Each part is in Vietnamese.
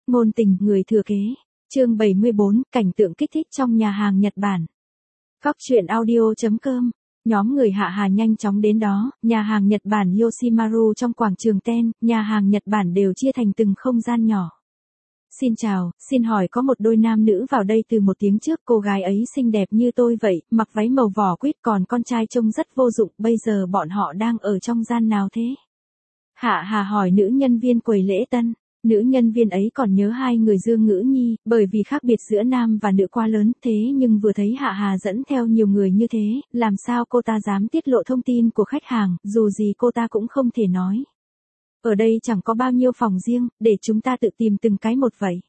Ngôn tình người thừa kế. Chương 74, cảnh tượng kích thích trong nhà hàng Nhật Bản. Góc truyện audio.com. Nhóm người Hạ Hà nhanh chóng đến đó, nhà hàng Nhật Bản Yoshimaru trong quảng trường Ten, nhà hàng Nhật Bản đều chia thành từng không gian nhỏ. Xin chào, xin hỏi có một đôi nam nữ vào đây từ một tiếng trước, cô gái ấy xinh đẹp như tôi vậy, mặc váy màu vỏ quýt, còn con trai trông rất vô dụng, bây giờ bọn họ đang ở trong gian nào thế? Hạ Hà hỏi nữ nhân viên quầy lễ tân. Nữ nhân viên ấy còn nhớ hai người Dương Ngữ Nhi, bởi vì khác biệt giữa nam và nữ quá lớn, thế nhưng vừa thấy Hạ Hà dẫn theo nhiều người như thế, làm sao cô ta dám tiết lộ thông tin của khách hàng, dù gì cô ta cũng không thể nói. Ở đây chẳng có bao nhiêu phòng riêng, để chúng ta tự tìm từng cái một vậy.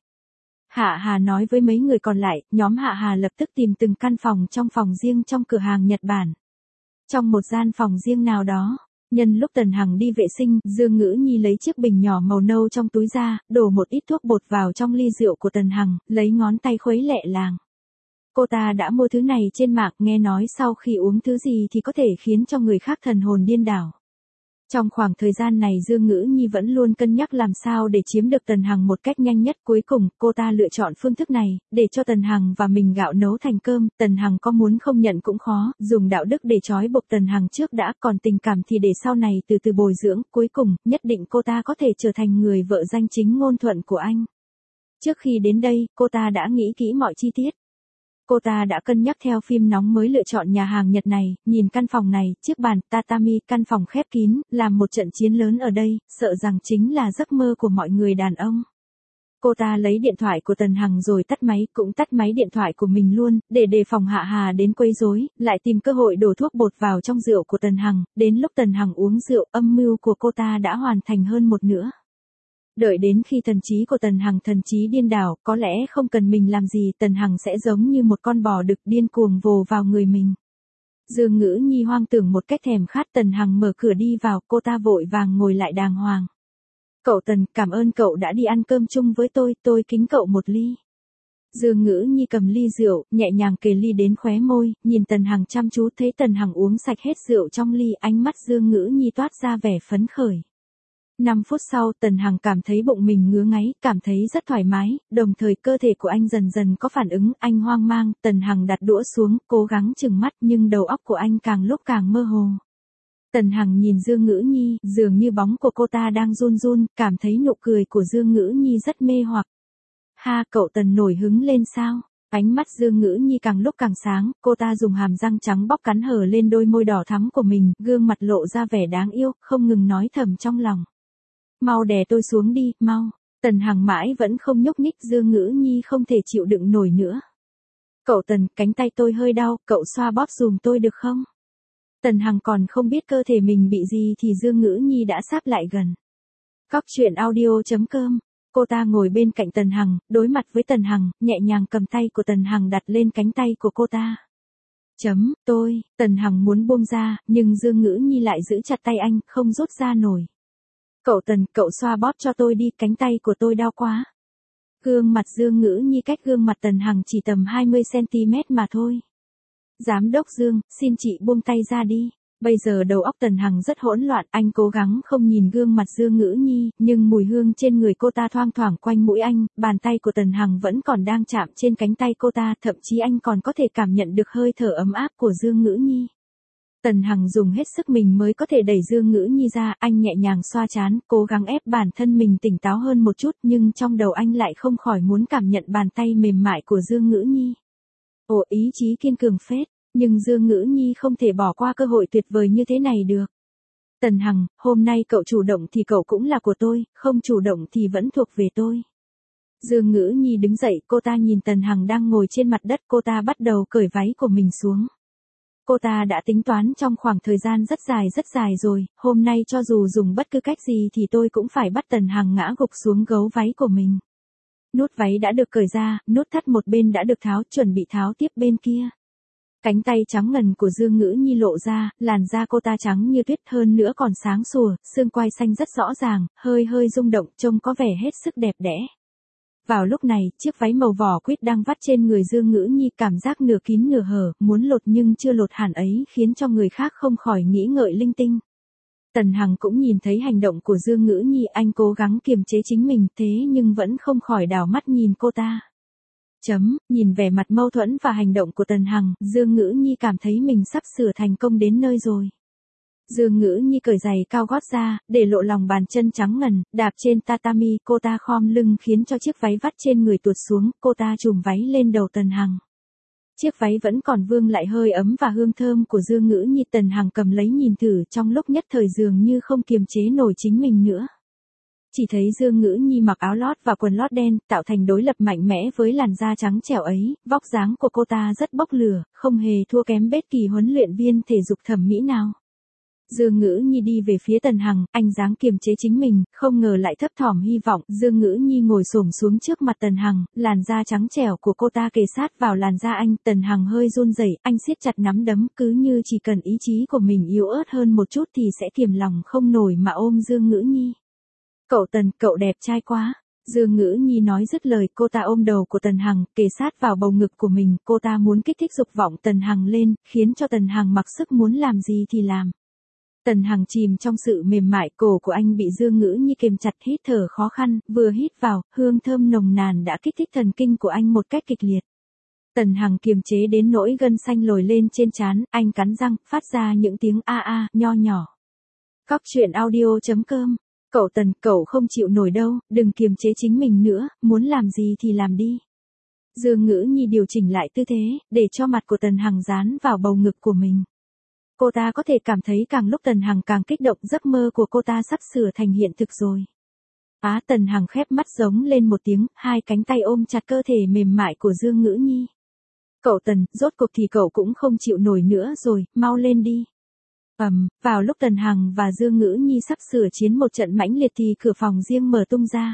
Hạ Hà nói với mấy người còn lại, nhóm Hạ Hà lập tức tìm từng căn phòng trong phòng riêng trong cửa hàng Nhật Bản. Trong một gian phòng riêng nào đó. Nhân lúc Tần Hằng đi vệ sinh, Dương Ngữ Nhi lấy chiếc bình nhỏ màu nâu trong túi ra, đổ một ít thuốc bột vào trong ly rượu của Tần Hằng, lấy ngón tay khuấy lẹ làng. Cô ta đã mua thứ này trên mạng, nghe nói sau khi uống thứ gì thì có thể khiến cho người khác thần hồn điên đảo. Trong khoảng thời gian này Dương Ngữ Nhi vẫn luôn cân nhắc làm sao để chiếm được Tần Hằng một cách nhanh nhất. Cuối cùng, cô ta lựa chọn phương thức này, để cho Tần Hằng và mình gạo nấu thành cơm. Tần Hằng có muốn không nhận cũng khó, dùng đạo đức để trói buộc Tần Hằng trước đã, còn tình cảm thì để sau này từ từ bồi dưỡng. Cuối cùng, nhất định cô ta có thể trở thành người vợ danh chính ngôn thuận của anh. Trước khi đến đây, cô ta đã nghĩ kỹ mọi chi tiết. Cô ta đã cân nhắc theo phim nóng mới lựa chọn nhà hàng Nhật này, nhìn căn phòng này, chiếc bàn tatami, căn phòng khép kín, làm một trận chiến lớn ở đây, sợ rằng chính là giấc mơ của mọi người đàn ông. Cô ta lấy điện thoại của Tần Hằng rồi tắt máy, cũng tắt máy điện thoại của mình luôn, để đề phòng Hạ Hà đến quấy rối, lại tìm cơ hội đổ thuốc bột vào trong rượu của Tần Hằng, đến lúc Tần Hằng uống rượu, âm mưu của cô ta đã hoàn thành hơn một nửa. Đợi đến khi thần trí của Tần Hằng thần trí điên đảo, có lẽ không cần mình làm gì, Tần Hằng sẽ giống như một con bò đực điên cuồng vồ vào người mình. Dương Ngữ Nhi hoang tưởng một cách thèm khát. Tần Hằng mở cửa đi vào, cô ta vội vàng ngồi lại đàng hoàng. Cậu Tần, cảm ơn cậu đã đi ăn cơm chung với tôi kính cậu một ly. Dương Ngữ Nhi cầm ly rượu, nhẹ nhàng kề ly đến khóe môi, nhìn Tần Hằng chăm chú, thấy Tần Hằng uống sạch hết rượu trong ly, ánh mắt Dương Ngữ Nhi toát ra vẻ phấn khởi. 5 phút sau, Tần Hằng cảm thấy bụng mình ngứa ngáy, cảm thấy rất thoải mái, đồng thời cơ thể của anh dần dần có phản ứng, anh hoang mang. Tần Hằng đặt đũa xuống, cố gắng chừng mắt nhưng đầu óc của anh càng lúc càng mơ hồ. Tần Hằng nhìn Dương Ngữ Nhi, dường như bóng của cô ta đang run run, cảm thấy nụ cười của Dương Ngữ Nhi rất mê hoặc. Ha, cậu Tần nổi hứng lên sao? Ánh mắt Dương Ngữ Nhi càng lúc càng sáng, cô ta dùng hàm răng trắng bóc cắn hở lên đôi môi đỏ thắm của mình, gương mặt lộ ra vẻ đáng yêu, không ngừng nói thầm trong lòng. Mau đè tôi xuống đi, mau. Tần Hằng mãi vẫn không nhúc nhích, Dương Ngữ Nhi không thể chịu đựng nổi nữa. Cậu Tần, cánh tay tôi hơi đau, cậu xoa bóp dùm tôi được không? Tần Hằng còn không biết cơ thể mình bị gì thì Dương Ngữ Nhi đã sáp lại gần. Góc truyện audio.com. Cô ta ngồi bên cạnh Tần Hằng, đối mặt với Tần Hằng, nhẹ nhàng cầm tay của Tần Hằng đặt lên cánh tay của cô ta. Tần Hằng muốn buông ra, nhưng Dương Ngữ Nhi lại giữ chặt tay anh, không rút ra nổi. Cậu Tần, cậu xoa bóp cho tôi đi, cánh tay của tôi đau quá. Gương mặt Dương Ngữ Nhi cách gương mặt Tần Hằng chỉ tầm 20cm mà thôi. Giám đốc Dương, xin chị buông tay ra đi. Bây giờ đầu óc Tần Hằng rất hỗn loạn, anh cố gắng không nhìn gương mặt Dương Ngữ Nhi, nhưng mùi hương trên người cô ta thoang thoảng quanh mũi anh, bàn tay của Tần Hằng vẫn còn đang chạm trên cánh tay cô ta, thậm chí anh còn có thể cảm nhận được hơi thở ấm áp của Dương Ngữ Nhi. Tần Hằng dùng hết sức mình mới có thể đẩy Dương Ngữ Nhi ra, anh nhẹ nhàng xoa trán, cố gắng ép bản thân mình tỉnh táo hơn một chút, nhưng trong đầu anh lại không khỏi muốn cảm nhận bàn tay mềm mại của Dương Ngữ Nhi. Ồ, ý chí kiên cường phết, nhưng Dương Ngữ Nhi không thể bỏ qua cơ hội tuyệt vời như thế này được. Tần Hằng, hôm nay cậu chủ động thì cậu cũng là của tôi, không chủ động thì vẫn thuộc về tôi. Dương Ngữ Nhi đứng dậy, cô ta nhìn Tần Hằng đang ngồi trên mặt đất, cô ta bắt đầu cởi váy của mình xuống. Cô ta đã tính toán trong khoảng thời gian rất dài rồi, hôm nay cho dù dùng bất cứ cách gì thì tôi cũng phải bắt Tần Hằng ngã gục xuống gấu váy của mình. Nút váy đã được cởi ra, nút thắt một bên đã được tháo, chuẩn bị tháo tiếp bên kia. Cánh tay trắng ngần của Dương Ngữ Nhi lộ ra, làn da cô ta trắng như tuyết, hơn nữa còn sáng sủa, xương quai xanh rất rõ ràng, hơi rung động, trông có vẻ hết sức đẹp đẽ. Vào lúc này, chiếc váy màu vỏ quýt đang vắt trên người Dương Ngữ Nhi, cảm giác nửa kín nửa hở, muốn lột nhưng chưa lột hẳn ấy khiến cho người khác không khỏi nghĩ ngợi linh tinh. Tần Hằng cũng nhìn thấy hành động của Dương Ngữ Nhi, anh cố gắng kiềm chế chính mình thế nhưng vẫn không khỏi đảo mắt nhìn cô ta. Nhìn vẻ mặt mâu thuẫn và hành động của Tần Hằng, Dương Ngữ Nhi cảm thấy mình sắp sửa thành công đến nơi rồi. Dương Ngữ Nhi cởi giày cao gót ra, để lộ lòng bàn chân trắng ngần, đạp trên tatami, cô ta khom lưng khiến cho chiếc váy vắt trên người tuột xuống, cô ta trùm váy lên đầu Tần Hằng. Chiếc váy vẫn còn vương lại hơi ấm và hương thơm của Dương Ngữ Nhi. Tần Hằng cầm lấy nhìn thử, trong lúc nhất thời dường như không kiềm chế nổi chính mình nữa. Chỉ thấy Dương Ngữ Nhi mặc áo lót và quần lót đen, tạo thành đối lập mạnh mẽ với làn da trắng trẻo ấy, vóc dáng của cô ta rất bốc lửa, không hề thua kém bất kỳ huấn luyện viên thể dục thẩm mỹ nào. Dương Ngữ Nhi đi về phía Tần Hằng, anh dáng kiềm chế chính mình, không ngờ lại thấp thỏm hy vọng. Dương Ngữ Nhi ngồi xổm xuống trước mặt Tần Hằng, làn da trắng trẻo của cô ta kề sát vào làn da anh. Tần Hằng hơi run rẩy, anh siết chặt nắm đấm, cứ như chỉ cần ý chí của mình yếu ớt hơn một chút thì sẽ kiềm lòng không nổi mà ôm Dương Ngữ Nhi. Cậu Tần, cậu đẹp trai quá. Dương Ngữ Nhi nói dứt lời, cô ta ôm đầu của Tần Hằng, kề sát vào bầu ngực của mình, cô ta muốn kích thích dục vọng Tần Hằng lên, khiến cho Tần Hằng mặc sức muốn làm gì thì làm. Tần Hằng chìm trong sự mềm mại, cổ của anh bị Dương Ngữ Nhi kềm chặt, hít thở khó khăn, vừa hít vào, hương thơm nồng nàn đã kích thích thần kinh của anh một cách kịch liệt. Tần Hằng kiềm chế đến nỗi gân xanh lồi lên trên trán, anh cắn răng, phát ra những tiếng a a nho nhỏ. Cóc truyện audio.com. Cậu Tần, cậu không chịu nổi đâu, đừng kiềm chế chính mình nữa, muốn làm gì thì làm đi. Dương Ngữ Nhi điều chỉnh lại tư thế, để cho mặt của Tần Hằng dán vào bầu ngực của mình. Cô ta có thể cảm thấy càng lúc Tần Hằng càng kích động, giấc mơ của cô ta sắp sửa thành hiện thực rồi. Tần Hằng khép mắt giống lên một tiếng, hai cánh tay ôm chặt cơ thể mềm mại của Dương Ngữ Nhi. Cậu Tần, rốt cuộc thì cậu cũng không chịu nổi nữa rồi, mau lên đi. Vào lúc Tần Hằng và Dương Ngữ Nhi sắp sửa chiến một trận mãnh liệt thì cửa phòng riêng mở tung ra.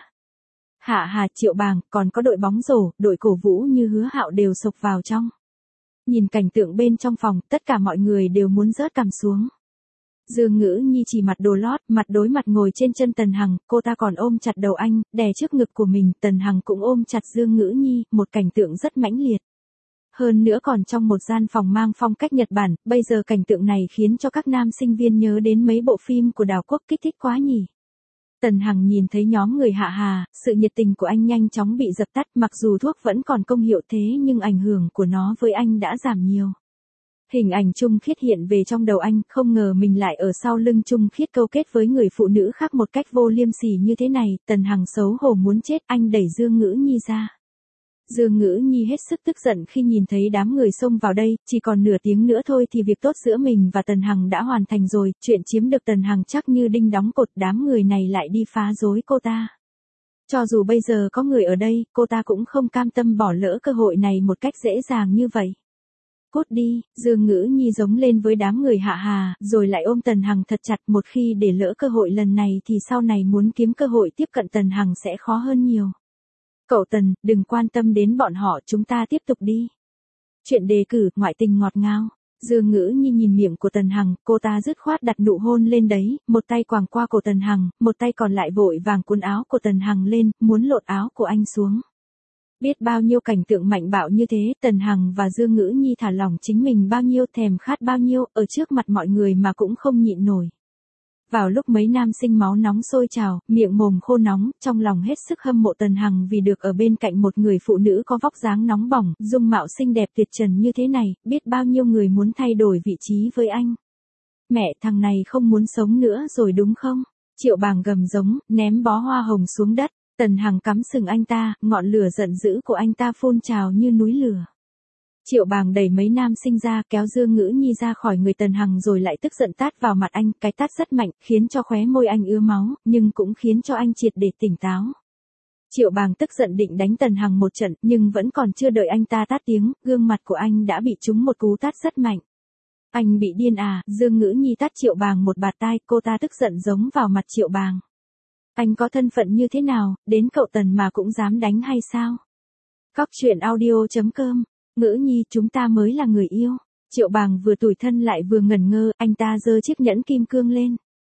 Hạ Hà, Triệu Bàng, còn có đội bóng rổ, đội cổ vũ như Hứa Hạo đều xộc vào trong. Nhìn cảnh tượng bên trong phòng, tất cả mọi người đều muốn rớt cằm xuống. Dương Ngữ Nhi chỉ mặc đồ lót, mặt đối mặt ngồi trên chân Tần Hằng, cô ta còn ôm chặt đầu anh, đè trước ngực của mình, Tần Hằng cũng ôm chặt Dương Ngữ Nhi, một cảnh tượng rất mãnh liệt. Hơn nữa còn trong một gian phòng mang phong cách Nhật Bản, bây giờ cảnh tượng này khiến cho các nam sinh viên nhớ đến mấy bộ phim của đảo quốc, kích thích quá nhỉ. Tần Hằng nhìn thấy nhóm người Hạ Hà, sự nhiệt tình của anh nhanh chóng bị dập tắt, mặc dù thuốc vẫn còn công hiệu thế nhưng ảnh hưởng của nó với anh đã giảm nhiều. Hình ảnh Trung Khiết hiện về trong đầu anh, không ngờ mình lại ở sau lưng Trung Khiết câu kết với người phụ nữ khác một cách vô liêm sỉ như thế này. Tần Hằng xấu hổ muốn chết, anh đẩy Dương Ngữ Nhi ra. Dương Ngữ Nhi hết sức tức giận khi nhìn thấy đám người xông vào đây, chỉ còn nửa tiếng nữa thôi thì việc tốt giữa mình và Tần Hằng đã hoàn thành rồi, chuyện chiếm được Tần Hằng chắc như đinh đóng cột, đám người này lại đi phá rối cô ta. Cho dù bây giờ có người ở đây, cô ta cũng không cam tâm bỏ lỡ cơ hội này một cách dễ dàng như vậy. Cút đi, Dương Ngữ Nhi giống lên với đám người Hạ Hà, rồi lại ôm Tần Hằng thật chặt, một khi để lỡ cơ hội lần này thì sau này muốn kiếm cơ hội tiếp cận Tần Hằng sẽ khó hơn nhiều. Cậu Tần, đừng quan tâm đến bọn họ, chúng ta tiếp tục đi. Chuyện đề cử, ngoại tình ngọt ngào. Dương Ngữ Nhi nhìn miệng của Tần Hằng, cô ta dứt khoát đặt nụ hôn lên đấy, một tay quàng qua cổ Tần Hằng, một tay còn lại vội vàng cuốn áo của Tần Hằng lên, muốn lột áo của anh xuống. Biết bao nhiêu cảnh tượng mạnh bạo như thế, Tần Hằng và Dương Ngữ Nhi thả lỏng chính mình bao nhiêu, thèm khát bao nhiêu, ở trước mặt mọi người mà cũng không nhịn nổi. Vào lúc mấy nam sinh máu nóng sôi trào, miệng mồm khô nóng, trong lòng hết sức hâm mộ Tần Hằng vì được ở bên cạnh một người phụ nữ có vóc dáng nóng bỏng, dung mạo xinh đẹp tuyệt trần như thế này, biết bao nhiêu người muốn thay đổi vị trí với anh. Mẹ, thằng này không muốn sống nữa rồi đúng không? Triệu Bàng gầm giống, ném bó hoa hồng xuống đất, Tần Hằng cắm sừng anh ta, ngọn lửa giận dữ của anh ta phun trào như núi lửa. Triệu Bàng đẩy mấy nam sinh ra, kéo Dương Ngữ Nhi ra khỏi người Tần Hằng rồi lại tức giận tát vào mặt anh, cái tát rất mạnh, khiến cho khóe môi anh ứa máu, nhưng cũng khiến cho anh triệt để tỉnh táo. Triệu Bàng tức giận định đánh Tần Hằng một trận, nhưng vẫn còn chưa đợi anh ta tát tiếng, gương mặt của anh đã bị trúng một cú tát rất mạnh. Anh bị điên à? Dương Ngữ Nhi tát Triệu Bàng một bạt tai, cô ta tức giận giống vào mặt Triệu Bàng. Anh có thân phận như thế nào, đến cậu Tần mà cũng dám đánh hay sao? Cóc truyện audio.com. Ngữ Nhi, chúng ta mới là người yêu. Triệu Bàng vừa tủi thân lại vừa ngẩn ngơ, anh ta giơ chiếc nhẫn kim cương lên.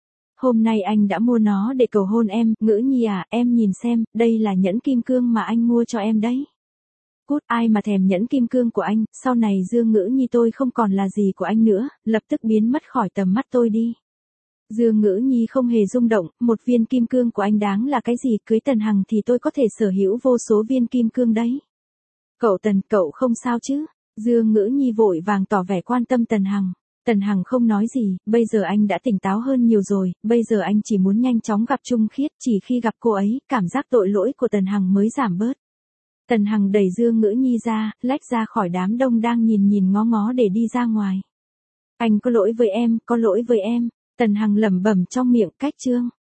Hôm nay anh đã mua nó để cầu hôn em, Ngữ Nhi à, em nhìn xem, đây là nhẫn kim cương mà anh mua cho em đấy. Cút, ai mà thèm nhẫn kim cương của anh, sau này Dương Ngữ Nhi tôi không còn là gì của anh nữa, lập tức biến mất khỏi tầm mắt tôi đi. Dương Ngữ Nhi không hề rung động, một viên kim cương của anh đáng là cái gì, cưới Tần Hằng thì tôi có thể sở hữu vô số viên kim cương đấy. Cậu không sao chứ? Dương Ngữ Nhi vội vàng tỏ vẻ quan tâm Tần Hằng. Tần Hằng không nói gì, bây giờ anh đã tỉnh táo hơn nhiều rồi, bây giờ anh chỉ muốn nhanh chóng gặp Trung Khiết, chỉ khi gặp cô ấy, cảm giác tội lỗi của Tần Hằng mới giảm bớt. Tần Hằng đẩy Dương Ngữ Nhi ra, lách ra khỏi đám đông đang nhìn ngó ngó để đi ra ngoài. Anh có lỗi với em, có lỗi với em. Tần Hằng lẩm bẩm trong miệng, cách Trương.